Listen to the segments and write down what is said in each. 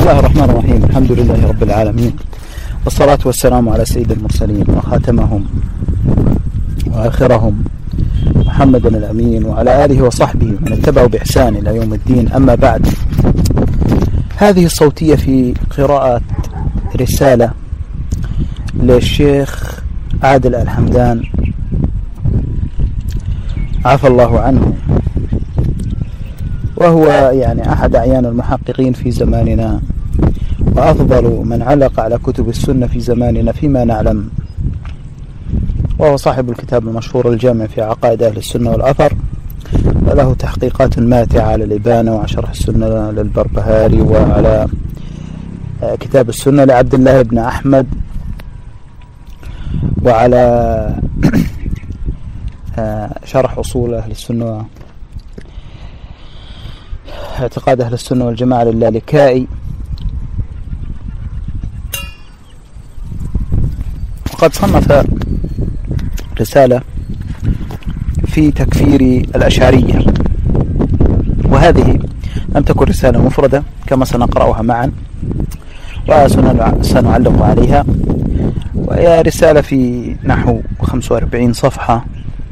الله الرحمن الرحيم. الحمد لله رب العالمين، والصلاة والسلام على سيد المرسلين وخاتمهم وآخرهم محمد الأمين وعلى آله وصحبه من اتبعوا بإحسان إلى يوم الدين. أما بعد، هذه الصوتية في قراءة رسالة للشيخ عادل الحمدان عفى الله عنه، وهو يعني أحد أعيان المحققين في زماننا وأفضل من علق على كتب السنة في زماننا فيما نعلم، وهو صاحب الكتاب المشهور الجامع في عقائد أهل السنة والأثر، وله تحقيقات ماتعة على الإبانة وعلى شرح السنة للبربهاري وعلى كتاب السنة لعبد الله بن أحمد وعلى شرح أصول أهل السنة اعتقاد أهل السنة والجماعة للالكائي. وقد صنف رسالة في تكفير الأشعرية، وهذه لم تكن رسالة مفردة كما سنقرأها معا وسنعلق عليها، وهي رسالة في نحو 45 صفحة،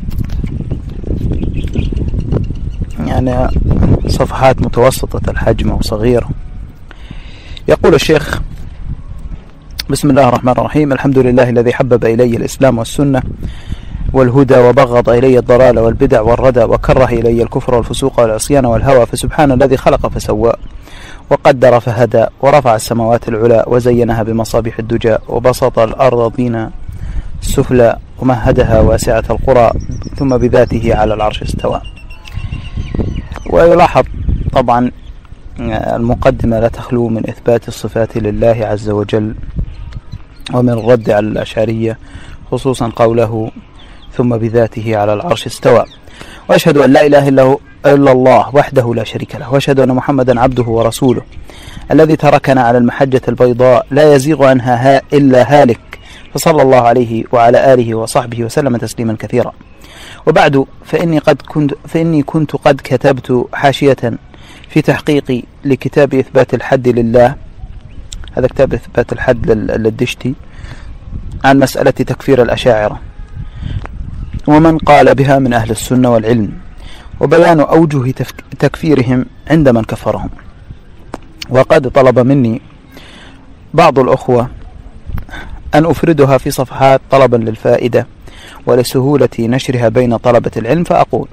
يعني صفحات متوسطة الحجم وصغيرة. يقول الشيخ: بسم الله الرحمن الرحيم. الحمد لله الذي حبب إلي الإسلام والسنة والهدى، وبغض إلي الضلال والبدع والردى، وكره إلي الكفر والفسوق والعصيان والهوى. فسبحان الذي خلق فسوى، وقدر فهدى، ورفع السماوات العلى وزينها بمصابيح الدجى، وبسط الأرض طينا السفلى، ومهدها واسعة القرى، ثم بذاته على العرش استوى. ويلاحظ طبعا المقدمة لا تخلو من إثبات الصفات لله عز وجل ومن الرد على الأشعرية، خصوصا قوله ثم بذاته على العرش استوى. وأشهد أن لا إله إلا الله وحده لا شريك له، وأشهد أن محمدا عبده ورسوله الذي تركنا على المحجة البيضاء لا يزيغ عنها إلا هالك، فصلى الله عليه وعلى آله وصحبه وسلم تسليما كثيرا. وبعد، فإني كنت قد كتبت حاشية في تحقيقي لكتاب إثبات الحد لله، هذا كتاب إثبات الحد للدشتي، عن مسألة تكفير الأشاعرة ومن قال بها من أهل السنة والعلم، وبيان أوجه تكفيرهم عند من كفرهم. وقد طلب مني بعض الأخوة أن أفردها في صفحات طلبا للفائدة ولسهولة نشرها بين طلبة العلم، فأقول: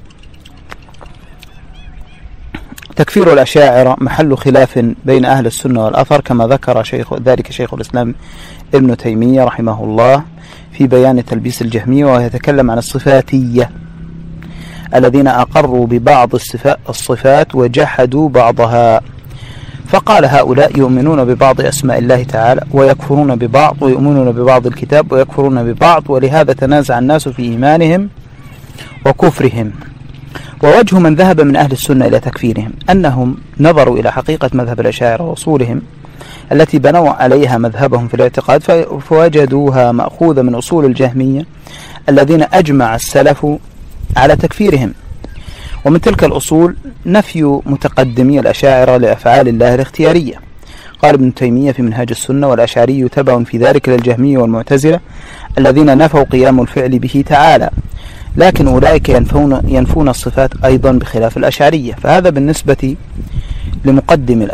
تكفير الأشاعرة محل خلاف بين أهل السنة والأثر، كما ذكر ذلك شيخ الإسلام ابن تيمية رحمه الله في بيان تلبيس الجهمية، ويتكلم عن الصفاتية الذين أقروا ببعض الصفات وجحدوا بعضها، فقال: هؤلاء يؤمنون ببعض أسماء الله تعالى ويكفرون ببعض، ويؤمنون ببعض الكتاب ويكفرون ببعض، ولهذا تنازع الناس في إيمانهم وكفرهم. ووجه من ذهب من أهل السنة إلى تكفيرهم أنهم نظروا إلى حقيقة مذهب الأشاعرة وأصولهم التي بنوا عليها مذهبهم في الاعتقاد، فوجدوها مأخوذة من أصول الجهمية الذين أجمع السلف على تكفيرهم. ومن تلك الأصول نفي متقدمي الأشاعرة لأفعال الله الاختيارية. قال ابن تيمية في منهاج السنة: والأشعري تبع في ذلك للجهمية والمعتزلة الذين نفوا قيام الفعل به تعالى، لكن أولئك ينفون الصفات أيضا بخلاف الأشعرية. فهذا بالنسبة لمتقدمي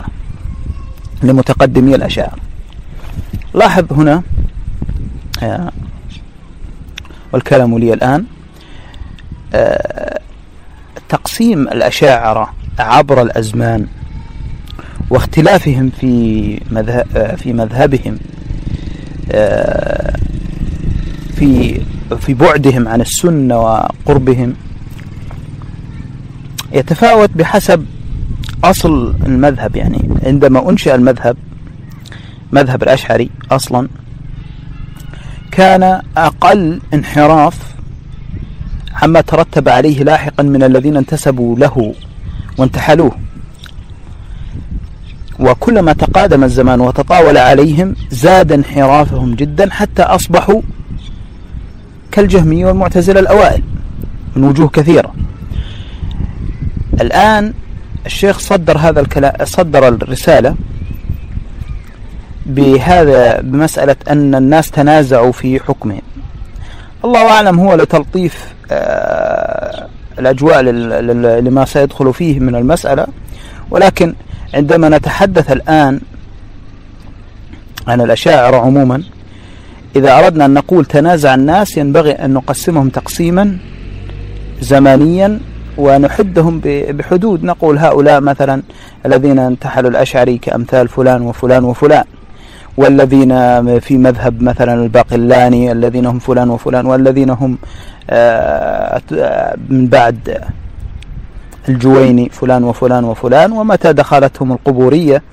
الأشاعرة. لاحظ هنا والكلام لي الآن تقسيم الأشاعرة عبر الأزمان واختلافهم في مذهبهم في بعدهم عن السنة وقربهم، يتفاوت بحسب أصل المذهب. يعني عندما أنشأ مذهب الأشعري أصلا كان أقل انحراف عما ترتب عليه لاحقا من الذين انتسبوا له وانتحلوه، وكلما تقادم الزمان وتطاول عليهم زاد انحرافهم جدا حتى أصبحوا كالجهمية والمعتزلة الأوائل من وجوه كثيرة. الآن الشيخ صدر الرسالة بمسألة أن الناس تنازعوا في حكمهم. الله أعلم هو لتلطيف الأجواء لما سيدخل فيه من المسألة، ولكن عندما نتحدث الآن عن الأشاعرة عموما، إذا أردنا أن نقول تنازع الناس ينبغي أن نقسمهم تقسيما زمانيا ونحدهم بحدود، نقول هؤلاء مثلا الذين انتحلوا الأشعري كأمثال فلان وفلان وفلان، والذين في مذهب مثلا الباقلاني الذين هم فلان وفلان، والذين هم من بعد الجويني فلان وفلان وفلان، ومتى دخلتهم القبورية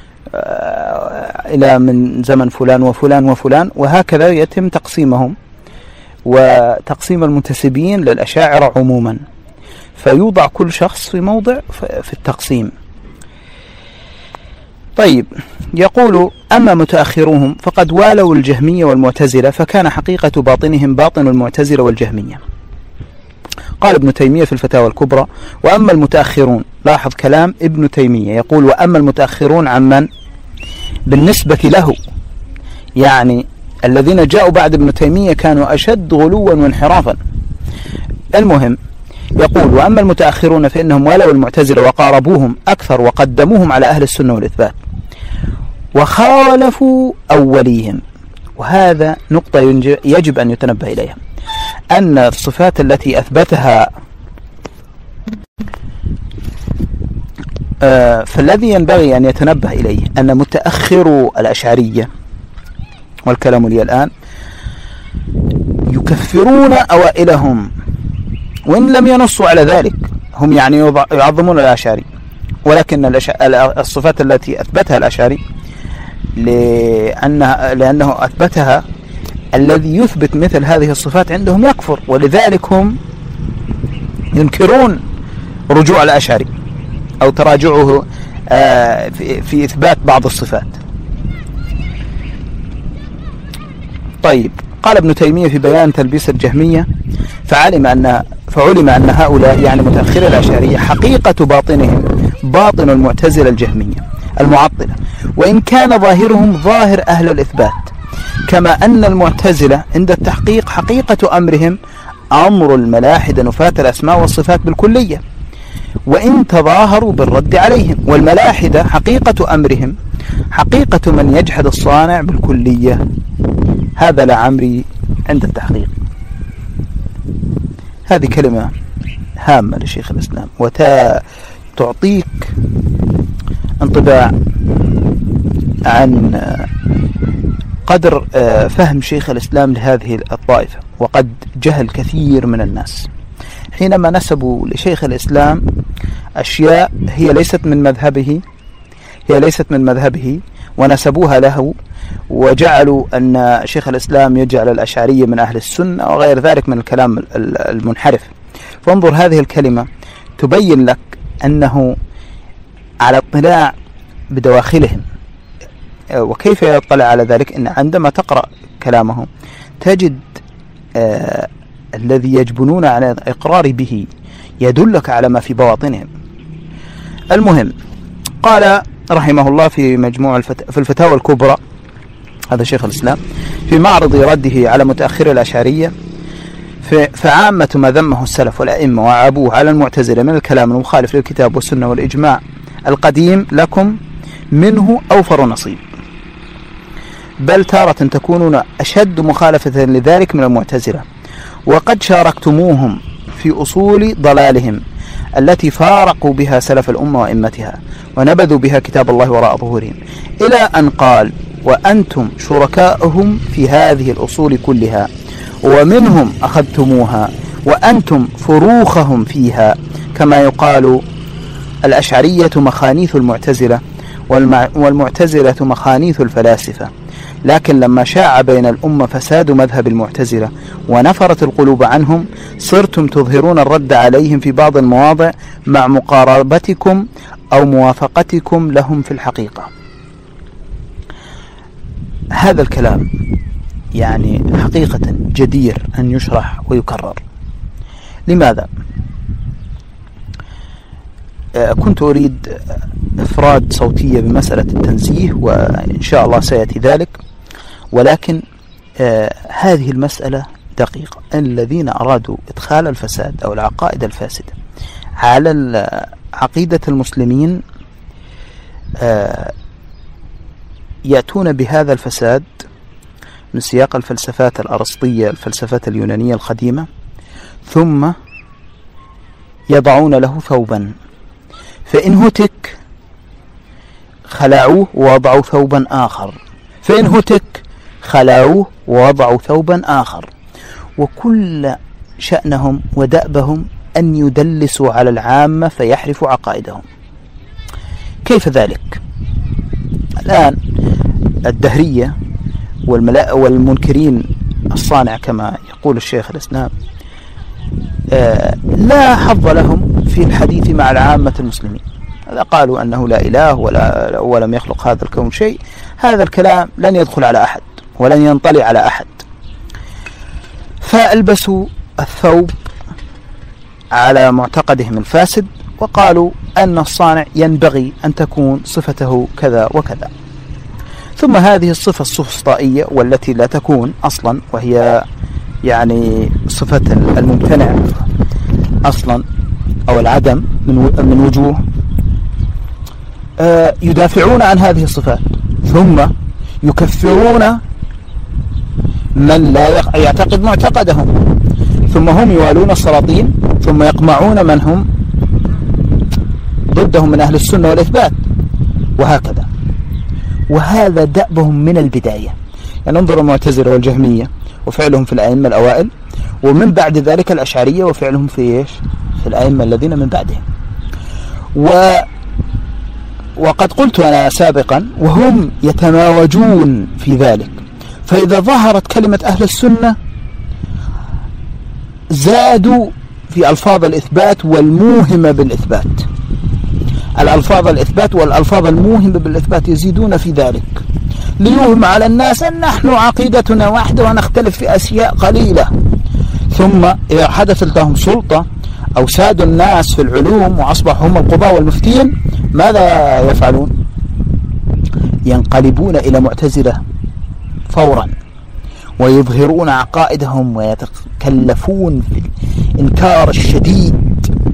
إلى من زمن فلان وفلان وفلان، وهكذا يتم تقسيمهم وتقسيم المنتسبين للأشاعرة عموما، فيوضع كل شخص في موضع في التقسيم. طيب، يقول: أما متأخروهم فقد والوا الجهمية والمعتزلة، فكان حقيقة باطنهم باطن المعتزلة والجهمية. قال ابن تيمية في الفتاوى الكبرى: وأما المتأخرون، لاحظ كلام ابن تيمية، يقول: وأما المتأخرون عمن؟ بالنسبة له، يعني الذين جاءوا بعد ابن تيمية كانوا أشد غلوا وانحرافا. المهم، يقول: وأما المتأخرون فإنهم ولوا المعتزلة وقاربوهم أكثر وقدموهم على أهل السنة والإثبات وخالفوا أوليهم. وهذا نقطة يجب أن يتنبه إليها، أن الصفات التي أثبتها فالذي ينبغي أن يتنبه إليه أن متأخروا الأشعرية، والكلام لي الآن، يكفرون أوائلهم وإن لم ينصوا على ذلك، هم يعني يعظمون الأشعري، ولكن الصفات التي أثبتها الأشعري لأنه أثبتها، الذي يثبت مثل هذه الصفات عندهم يكفر، ولذلك هم ينكرون رجوع الأشعري أو تراجعه في إثبات بعض الصفات. طيب، قال ابن تيمية في بيان تلبيس الجهمية: فعلم أن هؤلاء يعني متأخر الأشعرية حقيقة باطنهم باطن المعتزلة الجهمية المعطلة، وإن كان ظاهرهم ظاهر أهل الإثبات، كما أن المعتزلة عند التحقيق حقيقة أمرهم أمر الملاحدة نفاة الأسماء والصفات بالكلية، وإن تظاهروا بالرد عليهم. والملاحدة حقيقة أمرهم حقيقة من يجحد الصانع بالكلية. هذا لعمري عند التحقيق. هذه كلمة هامة لشيخ الإسلام، وتعطيك انطباع عن قدر فهم شيخ الإسلام لهذه الطائفة، وقد جهل كثير من الناس حينما نسبوا لشيخ الإسلام أشياء هي ليست من مذهبه ونسبوها له، وجعلوا أن شيخ الإسلام يجعل الأشعرية من أهل السنة وغير ذلك من الكلام المنحرف. فانظر، هذه الكلمة تبين لك أنه على اطلاع بدواخلهم. وكيف يطلع على ذلك؟ إن عندما تقرأ كلامهم تجد الذي يجبنون على الإقرار به يدلك على ما في بواطنهم. المهم، قال رحمه الله في مجموع في الفتاوى الكبرى، هذا شيخ الإسلام، في معرض رده على متأخر الأشعرية: فعامة ما ذمه السلف والأئمة وعابوه على المعتزلة من الكلام المخالف للكتاب والسنة والإجماع القديم لكم منه أوفر نصيب، بل تارة تكونون أشد مخالفة لذلك من المعتزلة، وقد شاركتموهم في أصول ضلالهم التي فارقوا بها سلف الأمة وإمتها ونبذوا بها كتاب الله وراء ظهورهم، إلى أن قال: وأنتم شركاؤهم في هذه الأصول كلها، ومنهم أخذتموها، وأنتم فروخهم فيها، كما يقال: الأشعرية مخانيث المعتزلة والمعتزلة مخانيث الفلاسفة. لكن لما شاع بين الأمة فساد مذهب المعتزلة ونفرت القلوب عنهم، صرتم تظهرون الرد عليهم في بعض المواضع مع مقاربتكم أو موافقتكم لهم في الحقيقة. هذا الكلام يعني حقيقة جدير أن يشرح ويكرر. لماذا؟ كنت أريد إفراد صوتية بمسألة التنزيه، وإن شاء الله سيأتي ذلك، ولكن هذه المسألة دقيقة. الذين أرادوا إدخال الفساد أو العقائد الفاسدة على عقيدة المسلمين يأتون بهذا الفساد من سياق الفلسفات الأرسطية، الفلسفات اليونانية القديمة، ثم يضعون له ثوبا، فإن هتك خلعوه ووضعوا ثوبا آخر، فإن هتك خلعوه ووضعوا ثوبا آخر، وكل شأنهم ودأبهم أن يدلسوا على العامة فيحرفوا عقائدهم. كيف ذلك؟ الآن الدهرية والمنكرين الصانع كما يقول الشيخ الإسلام لا حظ لهم في الحديث مع العامة المسلمين. قالوا أنه لا إله ولم يخلق هذا الكون شيء. هذا الكلام لن يدخل على أحد ولن ينطلي على أحد، فألبسوا الثوب على معتقدهم الفاسد، وقالوا أن الصانع ينبغي أن تكون صفته كذا وكذا. ثم هذه الصفة السفسطائية والتي لا تكون أصلا، وهي يعني صفة الممتنع أصلا أو العدم من وجوه، يدافعون عن هذه الصفات، ثم يكفرون من لا يعتقد معتقدهم، ثم هم يوالون السلاطين، ثم يقمعون من هم ضدهم من أهل السنة والإثبات، وهكذا. وهذا دأبهم من البداية. يعني انظروا المعتزلة والجهمية وفعلهم في الأئمة الأوائل، ومن بعد ذلك الأشعرية وفعلهم في الأئمة الذين من بعدهم. وقد قلت أنا سابقا وهم يتماوجون في ذلك، فإذا ظهرت كلمة أهل السنة زادوا في ألفاظ الإثبات والموهمة بالإثبات. الألفاظ الإثبات والألفاظ الموهمة بالإثبات يزيدون في ذلك ليوهم على الناس أن نحن عقيدتنا واحدة ونختلف في أشياء قليلة. ثم إذا حدثت لهم سلطة أو سادوا الناس في العلوم وأصبحوا هم القضاة والمفتين، ماذا يفعلون؟ ينقلبون إلى معتزلة فورا، ويظهرون عقائدهم ويتكلفون في الإنكار الشديد،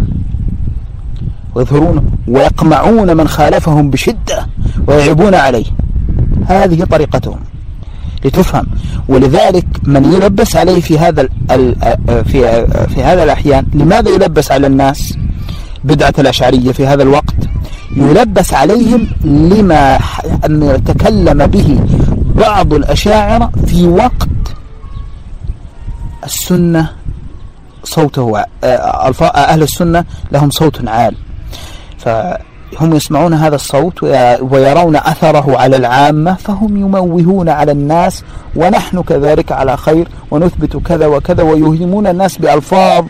ويظهرون ويقمعون من خالفهم بشدة ويعيبون عليه. هذه طريقتهم لتفهم. ولذلك من يلبس عليه في هذا الأحيان، لماذا يلبس على الناس بدعة الأشعرية في هذا الوقت؟ يلبس عليهم لما تكلم به بعض الأشاعرة في وقت السنة صوته، أهل السنة لهم صوت عال، فهم يسمعون هذا الصوت ويرون أثره على العامة، فهم يموهون على الناس ونحن كذلك على خير ونثبت كذا وكذا، ويوهمون الناس بألفاظ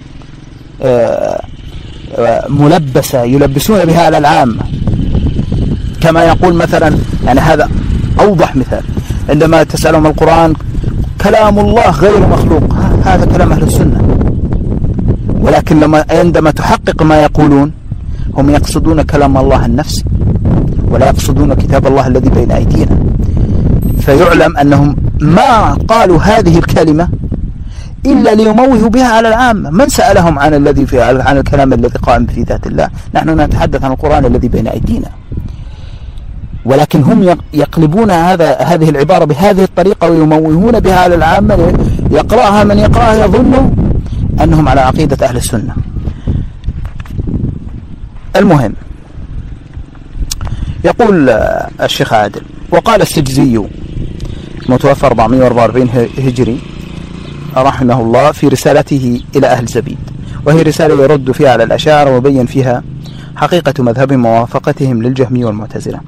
ملبسة يلبسون بها على العامة. كما يقول مثلا، يعني هذا أوضح مثال، عندما تسألهم القرآن كلام الله غير مخلوق، هذا كلام أهل السنة، ولكن عندما تحقق ما يقولون هم يقصدون كلام الله النفسي ولا يقصدون كتاب الله الذي بين أيدينا. فيعلم أنهم ما قالوا هذه الكلمة إلا ليموهوا بها على العامة. من سألهم عن الكلام الذي قائم في ذات الله؟ نحن نتحدث عن القرآن الذي بين أيدينا، ولكن هم يقلبون هذه العبارة بهذه الطريقة ويموهون بها على العامة، يقرأها من يقرأها يظن أنهم على عقيدة أهل السنة. المهم، يقول الشيخ عادل: وقال السجزي متوفى 444 هجري رحمه الله في رسالته إلى أهل زبيد، وهي رسالة يرد فيها على الأشاعرة وبين فيها حقيقة مذهبهم وموافقتهم للجهمية والمعتزلة.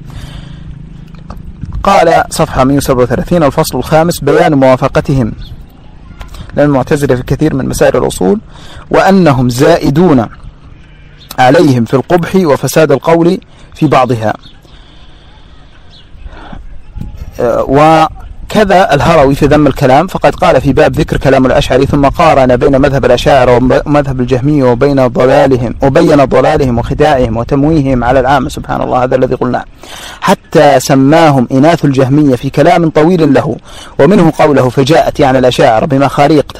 قال صفحة 137: الفصل الخامس: بيان موافقتهم للمعتزلة في كثير من مسائل الأصول، وأنهم زائدون عليهم في القبح وفساد القول في بعضها. كذا الهروي في ذم الكلام، فقد قال في باب ذكر كلام الأشعري ثم قارن بين مذهب الأشاعرة ومذهب الجهمية وبين ضلالهم وخداعهم وتمويههم على العامة. سبحان الله، هذا الذي قلناه، حتى سماهم إناث الجهمية في كلام طويل له، ومنه قوله فجاءت يعني الأشاعرة بمخاريق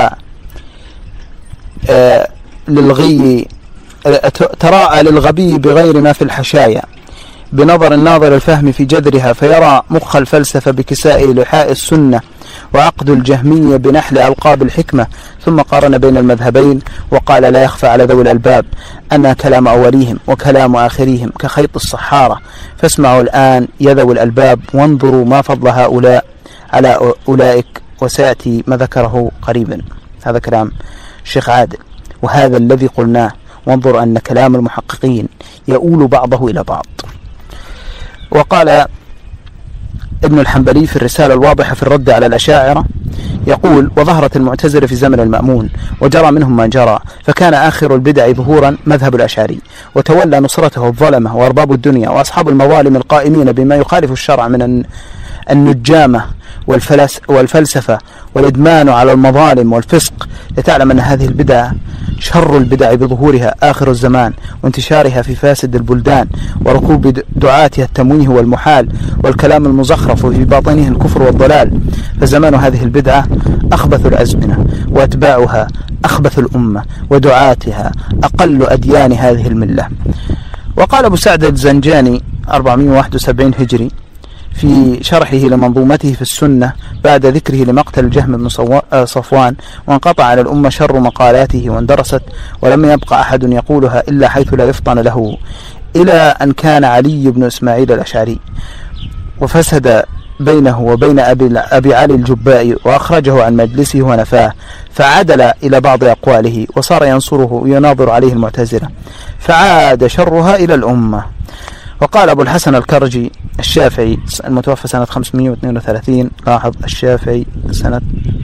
تراءى للغبي بغير ما في الحشايا، بنظر الناظر الفهم في جذرها، فيرى مخ الفلسفة بكساء لحاء السنة، وعقد الجهمية بنحل ألقاب الحكمة. ثم قارن بين المذهبين وقال لا يخفى على ذوي الألباب أن كلام أوليهم وكلام آخريهم كخيط الصحارة، فاسمعوا الآن يا ذوي الألباب وانظروا ما فضل هؤلاء على أولئك، وسيأتي ما ذكره قريبا. هذا كلام الشيخ عادل، وهذا الذي قلناه، وانظر أن كلام المحققين يؤول بعضه إلى بعض. وقال ابن الحنبلي في الرسالة الواضحة في الرد على الأشاعرة، يقول وظهرت المعتزلة في زمن المأمون وجرى منهم ما جرى، فكان آخر البدع ظهورا مذهب الأشعري، وتولى نصرته الظلمة وأرباب الدنيا وأصحاب المظالم القائمين بما يخالف الشرع من النجامة والفلسفة والإدمان على المظالم والفسق، لتعلم أن هذه البدع شر البدع بظهورها آخر الزمان وانتشارها في فاسد البلدان، وركوب دعاتها التمويه والمحال والكلام المزخرف في باطنه الكفر والضلال. فزمان هذه البدعة أخبث الأزمنة، وأتباعها أخبث الأمة، ودعاتها أقل أديان هذه الملة. وقال أبو سعد الزنجاني 471 هجري في شرحه لمنظومته في السنة بعد ذكره لمقتل الجهم بن صفوان، وانقطع على الأمة شر مقالاته واندرست، ولم يبقى أحد يقولها إلا حيث لا يفطن له، إلى أن كان علي بن إسماعيل الأشعري وفسد بينه وبين أبي علي الجبائي، وأخرجه عن مجلسه ونفاه، فعدل إلى بعض أقواله وصار ينصره ويناظر عليه المعتزلة، فعاد شرها إلى الأمة. وقال أبو الحسن الكرجي الشافعي المتوفى سنة 532، لاحظ الشافعي سنة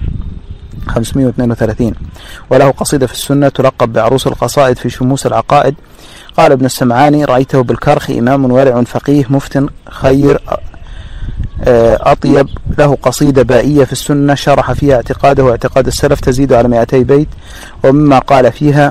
532، وله قصيدة في السنة تلقب بعروس القصائد في شموس العقائد. قال ابن السمعاني رأيته بالكرخ إمام ورع فقيه مفت خير أطيب، له قصيدة بائية في السنة شرح فيها اعتقاده واعتقاد السلف تزيد على 200 بيت، ومما قال فيها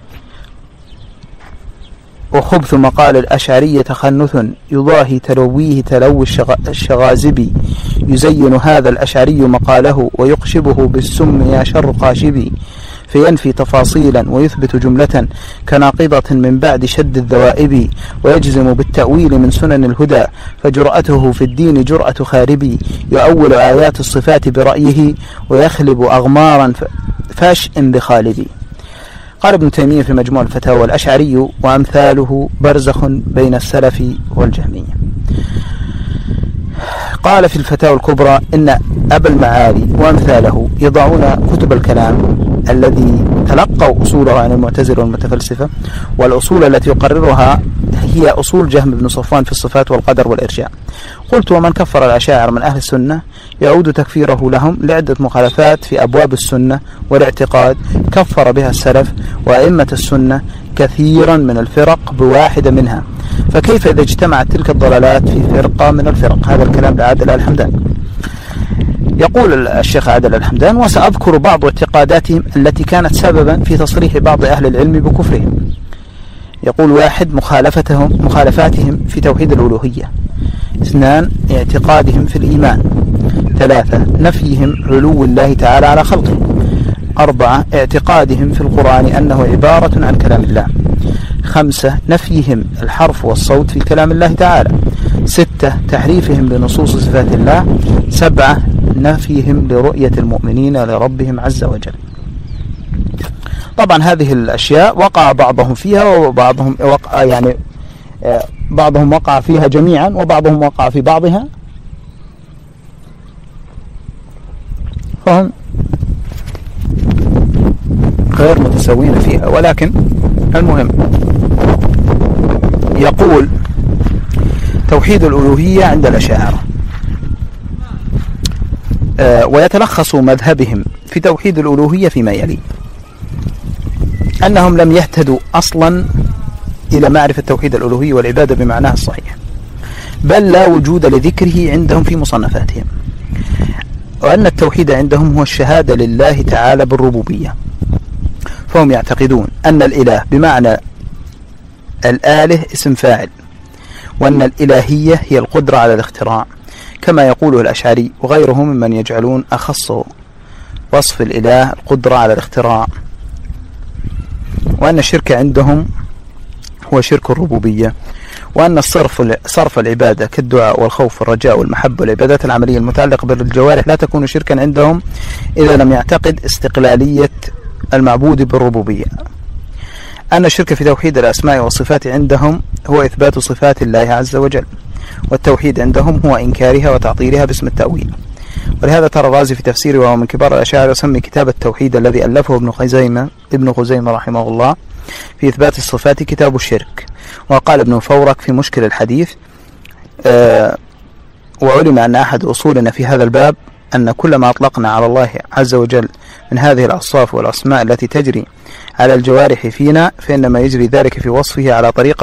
وخبث مقال الأشعري تخنث يضاهي تلويه تلوي الشغازبي، يزين هذا الأشعري مقاله ويقشبه بالسم يا شر قاشبي، فينفي تفاصيلا ويثبت جملة كناقضة من بعد شد الذوائب، ويجزم بالتأويل من سنن الهدى، فجرأته في الدين جرأة خاربي، يؤول آيات الصفات برأيه ويخلب أغمارا فاشئ بخالبي. قال ابن تيمية في مجموع الفتاوى الأشعري وأمثاله برزخ بين السلف والجهمية. قال في الفتاوى الكبرى إن أبا المعالي وأمثاله يضعون كتب الكلام الذي تلقوا أصولها عن المعتزلة والمتفلسفة، والأصول التي يقررها هي أصول جهم بن صفوان في الصفات والقدر والإرجاء. قلت ومن كفر الأشاعرة من أهل السنة يعود تكفيره لهم لعدة مخالفات في أبواب السنة والاعتقاد كفر بها السلف وأئمة السنة كثيرا من الفرق بواحدة منها، فكيف إذا اجتمعت تلك الضلالات في فرقة من الفرق؟ هذا الكلام لعادل الحمدان. يقول الشيخ عادل الحمدان وسأذكر بعض اعتقاداتهم التي كانت سببا في تصريح بعض أهل العلم بكفرهم. يقول 1 مخالفاتهم في توحيد الألوهية، 2 اعتقادهم في الإيمان، 3 نفيهم علو الله تعالى على خلقه، 4 اعتقادهم في القرآن أنه عبارة عن كلام الله، 5 نفيهم الحرف والصوت في كلام الله تعالى، 6 تحريفهم لنصوص صفات الله، 7 نفيهم لرؤية المؤمنين لربهم عز وجل. طبعا هذه الأشياء وقع بعضهم فيها وبعضهم وقع بعضهم وقع فيها جميعا وبعضهم وقع في بعضها، فهم غير متساوين فيها. ولكن المهم يقول توحيد الألوهية عند الأشاعرة، ويتلخص مذهبهم في توحيد الألوهية فيما يلي: أنهم لم يهتدوا أصلا إلى معرفة توحيد الألوهية والعبادة بمعناها الصحيح، بل لا وجود لذكره عندهم في مصنفاتهم. وأن التوحيد عندهم هو الشهادة لله تعالى بالربوبية، فهم يعتقدون أن الإله بمعنى الآله اسم فاعل، وأن الإلهية هي القدرة على الاختراع كما يقوله الأشعري وغيرهم ممن يجعلون أخص وصف الإله القدرة على الاختراع، وأن الشرك عندهم هو شرك الربوبية، وأن صرف العبادة كالدعاء والخوف والرجاء والمحبة والعبادات العملية المتعلقة بالجوارح لا تكون شركا عندهم إذا لم يعتقد استقلالية المعبود بالربوبية. أن الشرك في توحيد الأسماء والصفات عندهم هو إثبات صفات الله عز وجل، والتوحيد عندهم هو إنكارها وتعطيلها باسم التأويل. ولهذا ترى الرازي في تفسيره وهو من كبار الأشاعرة يسمي كتاب التوحيد الذي ألفه ابن خزيمة رحمه الله في إثبات الصفات كتاب الشرك. وقال ابن فورك في مشكل الحديث: وعلم أن أحد أصولنا في هذا الباب أن كل ما أطلقنا على الله عز وجل من هذه الأوصاف والأسماء التي تجري على الجوارح فينا فإنما يجري ذلك في وصفه على طريق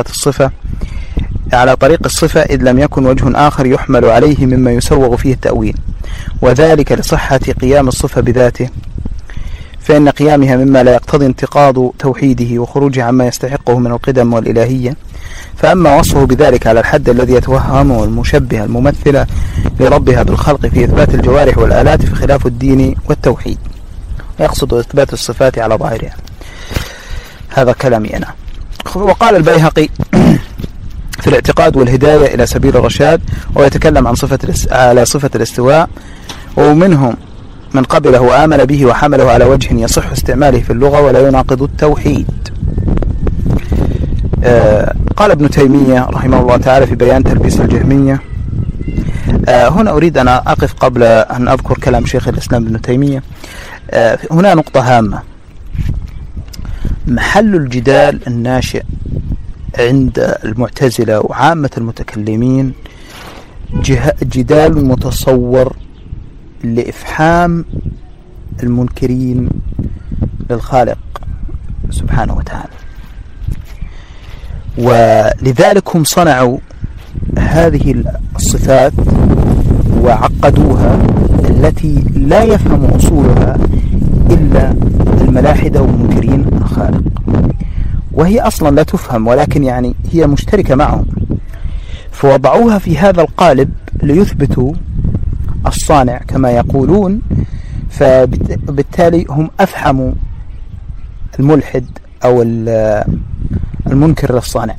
الصفة إذ لم يكن وجه آخر يحمل عليه مما يسوغ فيه التأويل، وذلك لصحة قيام الصفة بذاته، فإن قيامها مما لا يقتضي انتقاض توحيده وخروجه عما يستحقه من القدم والإلهية. فأما وصفه بذلك على الحد الذي يتوهمه المشبه الممثلة لربها بالخلق في إثبات الجوارح والآلات في خلاف الدين والتوحيد، يقصد إثبات الصفات على ظاهرها. هذا كلامي أنا. وقال البيهقي في الاعتقاد والهداية إلى سبيل الرشاد ويتكلم عن على صفة الاستواء: ومنهم من قبله وآمن به وحمله على وجه يصح استعماله في اللغة ولا يناقض التوحيد. قال ابن تيمية رحمه الله تعالى في بيان تلبيس الجهمية. هنا أريد أن أقف قبل أن أذكر كلام شيخ الإسلام ابن تيمية. هنا نقطة هامة: محل الجدال الناشئ عند المعتزلة وعامة المتكلمين جدال متصور لإفحام المنكرين للخالق سبحانه وتعالى، ولذلك هم صنعوا هذه الصفات وعقدوها التي لا يفهم أصولها إلا الملاحدة والمنكرين الخالق، وهي أصلا لا تفهم، ولكن يعني هي مشتركة معهم، فوضعوها في هذا القالب ليثبتوا الصانع كما يقولون، فبالتالي هم أفحموا الملحد أو المنكر للصانع.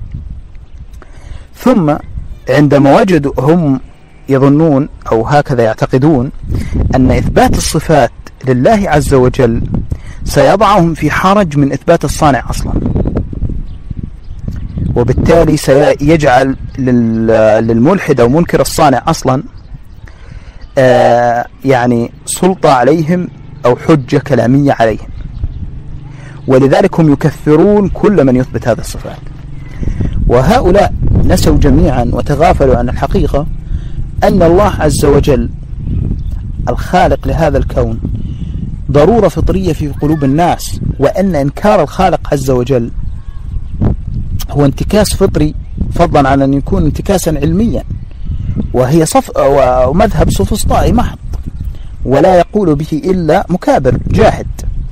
ثم عندما وجدوا هم يظنون أو هكذا يعتقدون أن إثبات الصفات لله عز وجل سيضعهم في حرج من إثبات الصانع أصلا، وبالتالي سيجعل للملحد أو منكر الصانع أصلا يعني سلطة عليهم أو حجة كلامية عليهم، ولذلك هم يكفرون كل من يثبت هذه الصفات. وهؤلاء نسوا جميعا وتغافلوا عن الحقيقة أن الله عز وجل الخالق لهذا الكون ضرورة فطرية في قلوب الناس، وأن إنكار الخالق عز وجل هو انتكاس فطري فضلا عن أن يكون انتكاسا علميا، وهي ومذهب سفسطائي محض ولا يقول به إلا مكابر جاحد.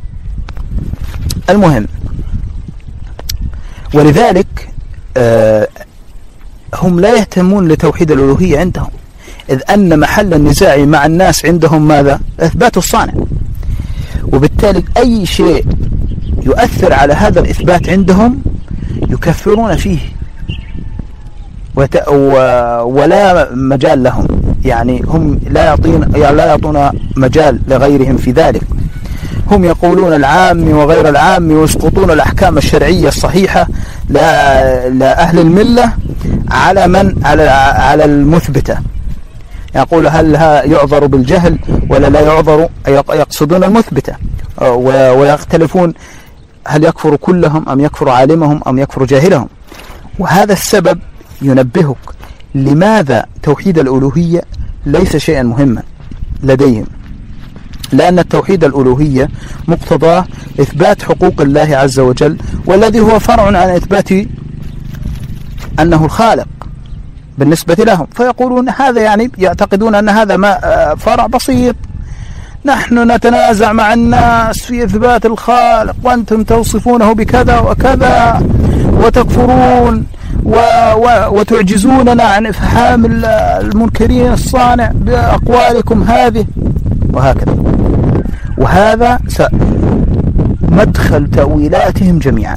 المهم، ولذلك هم لا يهتمون لتوحيد الألوهية عندهم، إذ أن محل النزاع مع الناس عندهم ماذا؟ إثبات الصانع، وبالتالي أي شيء يؤثر على هذا الإثبات عندهم يكفرون فيه ولا مجال لهم، يعني هم لا يعطون مجال لغيرهم في ذلك. هم يقولون العام وغير العام ويسقطون الأحكام الشرعية الصحيحة لأهل الملة على المثبتة، يقول هل يعذر بالجهل ولا لا يعذر، يقصدون المثبتة، ويختلفون هل يكفر كلهم أم يكفر عالمهم أم يكفر جاهلهم. وهذا السبب ينبهك لماذا توحيد الألوهية ليس شيئا مهما لديهم، لأن التوحيد الألوهية مقتضاه إثبات حقوق الله عز وجل، والذي هو فرع عن إثبات أنه الخالق بالنسبة لهم، فيقولون هذا يعني يعتقدون أن هذا ما فرع بسيط، نحن نتنازع مع الناس في إثبات الخالق وأنتم توصفونه بكذا وكذا وتكفرون وتعجزوننا عن إفهام المنكرين الصانع بأقوالكم هذه وهكذا. وهذا مدخل تأويلاتهم جميعا.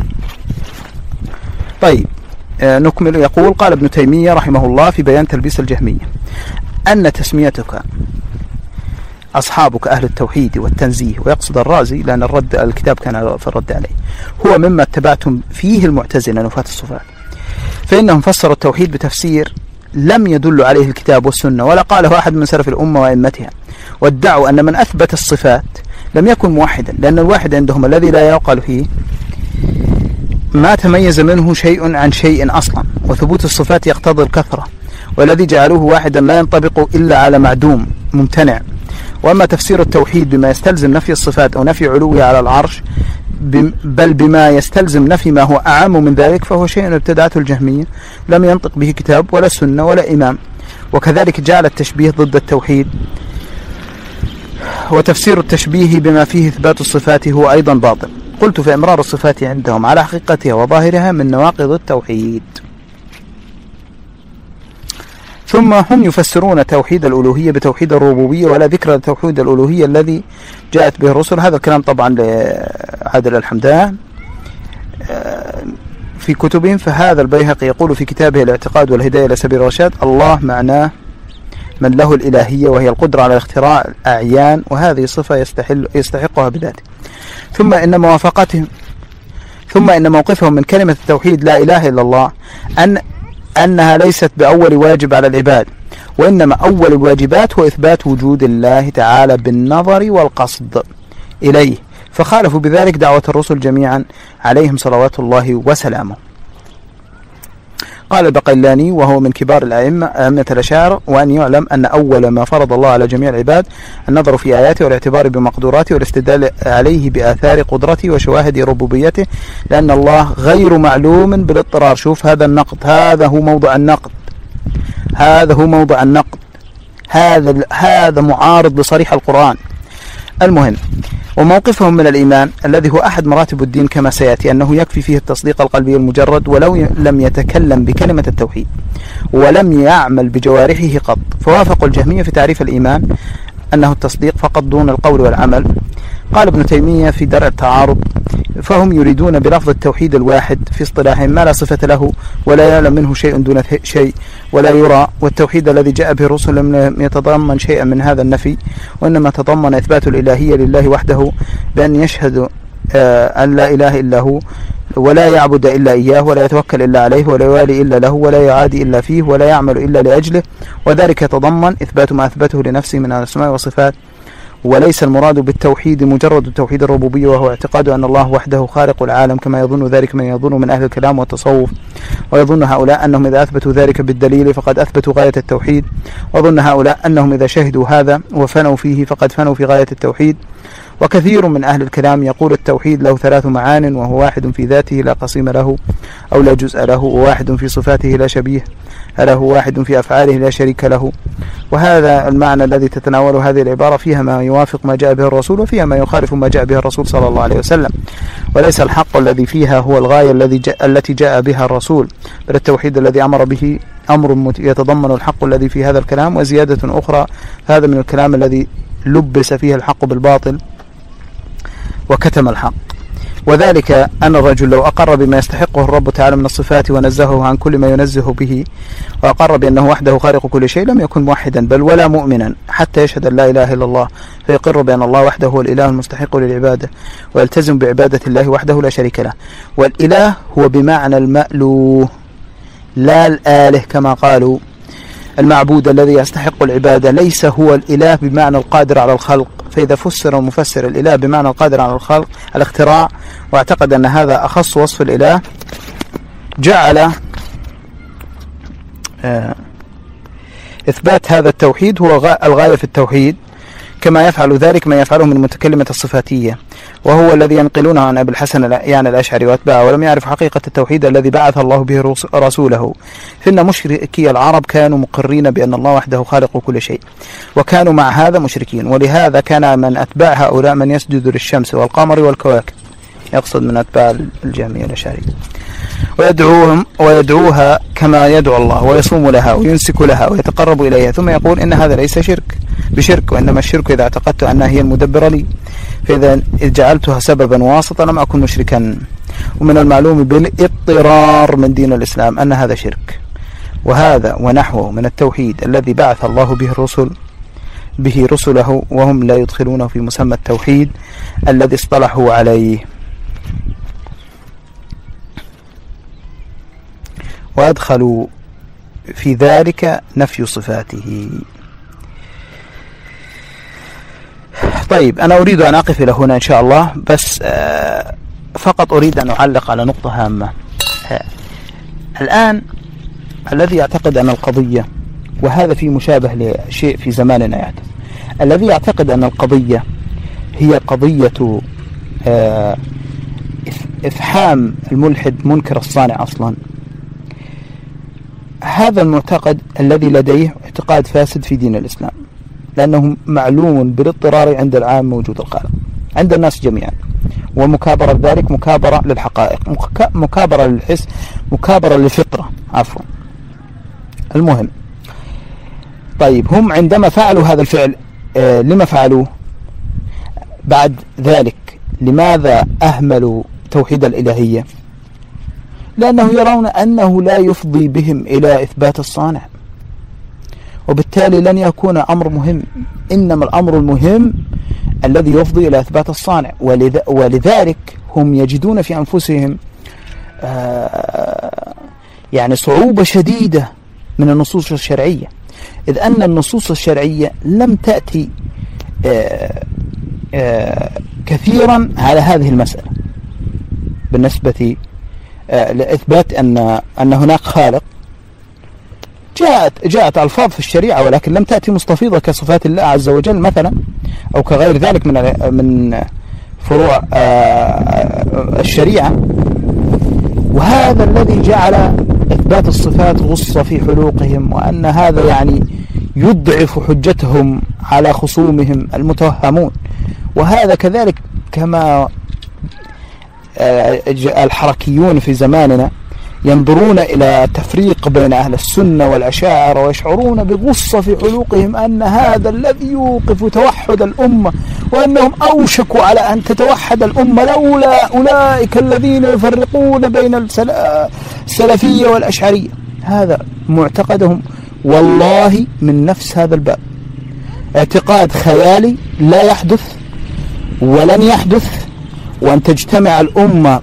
طيب نكمل. يقول: قال ابن تيمية رحمه الله في بيان تلبيس الجهمية: أن تسميتك أصحابك أهل التوحيد والتنزيه، ويقصد الرازي لأن الكتاب كان في الرد عليه، هو مما اتبعتم فيه المعتزلة نفاة الصفات، فإنهم فسروا التوحيد بتفسير لم يدل عليه الكتاب والسنة ولا قاله أحد من سلف الأمة وأئمتها، وادعوا أن من أثبت الصفات لم يكن موحدا، لأن الواحد عندهم الذي لا يعقل فيه ما تميز منه شيء عن شيء أصلا، وثبوت الصفات يقتضي الكثرة، والذي جعلوه واحدا لا ينطبق إلا على معدوم ممتنع. وأما تفسير التوحيد بما يستلزم نفي الصفات أو نفي علوه على العرش، بل بما يستلزم نفي ما هو أعم من ذلك، فهو شيء ابتدعته الجهمية لم ينطق به كتاب ولا سنة ولا إمام. وكذلك جعل التشبيه ضد التوحيد، وتفسير التشبيه بما فيه إثبات الصفات هو أيضا باطل. قلت: فإمرار الصفات عندهم على حقيقتها وظاهرها من نواقض التوحيد. ثم هم يفسرون توحيد الألوهية بتوحيد الربوبية، ولا ذكر لتوحيد الألوهية الذي جاءت به الرسل. هذا الكلام طبعا لعادل الحمدان في كتبهم. فهذا البيهقي يقول في كتابه الاعتقاد والهداية إلى سبيل الرشاد: الله معناه من له الإلهية، وهي القدرة على اختراع الأعيان، وهذه صفة يستحقها بذاته. ثم إن موقفهم من كلمة التوحيد لا إله إلا الله أنها ليست بأول واجب على العباد، وإنما أول الواجبات هو إثبات وجود الله تعالى بالنظر والقصد إليه، فخالفوا بذلك دعوة الرسل جميعا عليهم صلوات الله وسلامه. قال البقلاني وهو من كبار أئمة الأشاعرة: وأن يعلم أن أول ما فرض الله على جميع العباد النظر في آياته والاعتبار بمقدوراته والاستدلال عليه بآثار قدرته وشواهد ربوبيته، لأن الله غير معلوم بالاضطرار. شوف هذا النقد، هذا هو موضع النقد، هذا معارض لصريح القرآن. المهم، وموقفهم من الإيمان الذي هو أحد مراتب الدين كما سيأتي أنه يكفي فيه التصديق القلبي المجرد ولو لم يتكلم بكلمة التوحيد ولم يعمل بجوارحه قط. فوافقوا الجهمية في تعريف الإيمان أنه التصديق فقط دون القول والعمل. قال ابن تيمية في درء التعارض: فهم يريدون بلفظ التوحيد الواحد في اصطلاحهم ما لا صفة له ولا يعلم منه شيء دون شيء ولا يرى، والتوحيد الذي جاء به الرسل لم يتضمن شيئا من هذا النفي، وإنما تضمن إثبات الإلهية لله وحده بأن يشهد أن لا إله إلا هو ولا يعبد إلا إياه ولا يتوكل إلا عليه ولا يوالي إلا له ولا يعادي إلا فيه ولا يعمل إلا لأجله، وذلك يتضمن إثبات ما أثبته لنفسه من الأسماء والصفات. وليس المراد بالتوحيد مجرد توحيد الربوبية، وهو اعتقاد أن الله وحده خالق العالم، كما يظن ذلك من يظن من أهل الكلام والتصوف، ويظن هؤلاء أنهم إذا أثبتوا ذلك بالدليل فقد أثبتوا غاية التوحيد، وظن هؤلاء أنهم إذا شهدوا هذا وفنوا فيه فقد فنوا في غاية التوحيد. وكثير من أهل الكلام يقول التوحيد له 3 معان، وهو واحد في ذاته لا قسيم له أو لا جزء له، وواحد في صفاته لا شبيه له، واحد في أفعاله لا شريك له. وهذا المعنى الذي تتناول هذه العبارة فيها ما يوافق ما جاء به الرسول وفيها ما يخالف ما جاء به الرسول صلى الله عليه وسلم، وليس الحق الذي فيها هو الغاية التي جاء بها الرسول، بل التوحيد الذي أمر به أمر يتضمن الحق الذي في هذا الكلام وزيادة أخرى. هذا من الكلام الذي لبس فيه الحق بالباطل وكتم الحق. وذلك أن الرجل لو أقر بما يستحقه الرب تعالى من الصفات ونزهه عن كل ما ينزه به، وأقر بأنه وحده خالق كل شيء، لم يكن موحدا بل ولا مؤمنا حتى يشهد أن لا إله إلا الله، فيقر بأن الله وحده هو الإله المستحق للعبادة، ويلتزم بعبادة الله وحده لا شريك له. والإله هو بمعنى المألوه لا الآله، كما قالوا المعبود الذي يستحق العبادة ليس هو الإله بمعنى القادر على الخلق. فإذا فسر المفسر الإله بمعنى القادر على الخلق الاختراع، واعتقد أن هذا أخص وصف الإله، جعل إثبات هذا التوحيد هو الغاية في التوحيد، كما يفعل ذلك ما يفعله من المتكلمة الصفاتية، وهو الذي ينقلونه عن أبي الحسن يعني الأشعري وأتباعه، ولم يعرف حقيقة التوحيد الذي بعث الله به رسوله. فإن مشركي العرب كانوا مقرين بأن الله وحده خالق كل شيء، وكانوا مع هذا مشركين، ولهذا كان من أتباع هؤلاء من يسجد للشمس والقمر والكواكب، يقصد من أتباع الجهمية الأشعري، ويدعوها كما يدعو الله، ويصوم لها وينسك لها ويتقرب إليها، ثم يقول إن هذا ليس بشرك، وإنما الشرك إذا اعتقدت أنها هي المدبرة لي، فإذا جعلتها سببا واسطا لم أكن مشركا. ومن المعلوم بالاضطرار من دين الإسلام أن هذا شرك، وهذا ونحوه من التوحيد الذي بعث الله به رسله، وهم لا يدخلونه في مسمى التوحيد الذي اصطلحوا عليه. وأدخلوا في ذلك نفي صفاته. طيب، أنا أريد أن أقف إلى هنا إن شاء الله، بس فقط أريد أن أعلق على نقطة هامة. الآن الذي يعتقد أن القضية، وهذا في مشابه لشيء في زماننا يحدث، الذي يعتقد أن القضية هي قضية إفحام الملحد منكر الصانع أصلا، هذا المعتقد الذي لديه اعتقاد فاسد في دين الإسلام، لأنه معلوم بالاضطرار عند العام موجود الخالق عند الناس جميعا، ومكابرة ذلك مكابرة للحقائق، مكابرة للحس، مكابرة للفطرة عفوا. المهم، طيب، هم عندما فعلوا هذا الفعل لما فعلوه؟ بعد ذلك لماذا أهملوا توحيد الإلهية؟ لأنه يرون أنه لا يفضي بهم إلى إثبات الصانع، وبالتالي لن يكون أمر مهم، إنما الأمر المهم الذي يفضي إلى إثبات الصانع. ولذلك هم يجدون في أنفسهم يعني صعوبة شديدة من النصوص الشرعية، إذ أن النصوص الشرعية لم تأتي كثيرا على هذه المسألة بالنسبة لإثبات أن هناك خالق. جاءت ألفاظ في الشريعة، ولكن لم تأتي مستفيضة كصفات الله عز وجل مثلا، أو كغير ذلك من فروع الشريعة. وهذا الذي جعل إثبات الصفات غصة في حلوقهم، وأن هذا يعني يضعف حجتهم على خصومهم المتوهمون. وهذا كذلك كما الحركيون في زماننا ينظرون إلى تفريق بين أهل السنة والأشاعرة، ويشعرون بغصة في حلوقهم أن هذا الذي يوقف توحد الأمة، وأنهم أوشكوا على أن تتوحد الأمة لولا أولئك الذين يفرقون بين السلفية والأشعرية. هذا معتقدهم والله من نفس هذا الباب، اعتقاد خيالي لا يحدث ولن يحدث، وأن تجتمع الأمة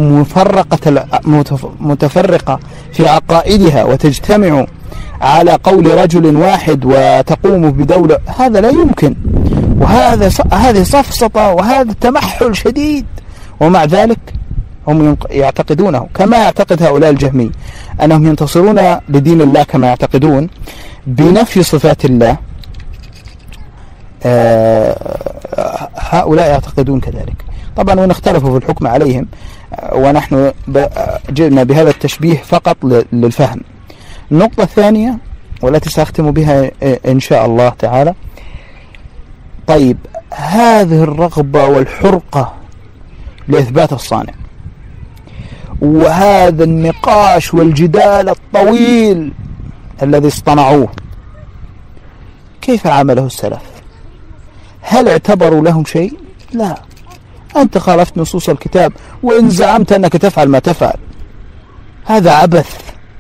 متفرقة في عقائدها وتجتمع على قول رجل واحد وتقوم بدولة، هذا لا يمكن. هذه سفسطة وهذا تمحل شديد. ومع ذلك هم يعتقدونه كما يعتقد هؤلاء الجهمي أنهم ينتصرون لدين الله، كما يعتقدون بنفي صفات الله. هؤلاء يعتقدون كذلك طبعا، وإن اختلفوا في الحكم عليهم، ونحن جئنا بهذا التشبيه فقط للفهم. النقطة الثانية والتي سأختم بها إن شاء الله تعالى، طيب، هذه الرغبة والحرقة لإثبات الصانع، وهذا النقاش والجدال الطويل الذي اصطنعوه، كيف عمله السلف؟ هل اعتبروا لهم شيء؟ لا. أنت خالفت نصوص الكتاب، وإن زعمت أنك تفعل ما تفعل هذا عبث.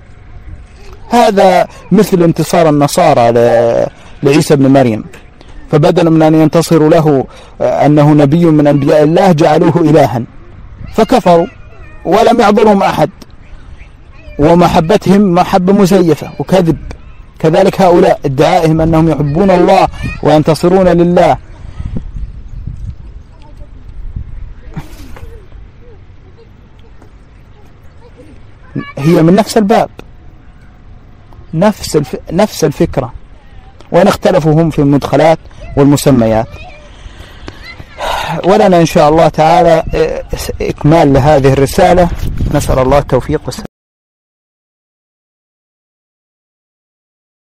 هذا مثل انتصار النصارى لعيسى بن مريم، فبدلا من أن ينتصروا له أنه نبي من أنبياء الله جعلوه إلها، فكفروا ولم يعذرهم أحد، ومحبتهم محبة مزيفة وكذب. كذلك هؤلاء ادعائهم أنهم يحبون الله وينتصرون لله، هي من نفس الباب، نفس الفكرة، وإن اختلفوا هم في المدخلات والمسميات. ولنا إن شاء الله تعالى إكمال لهذه الرسالة، نسأل الله التوفيق والسلام.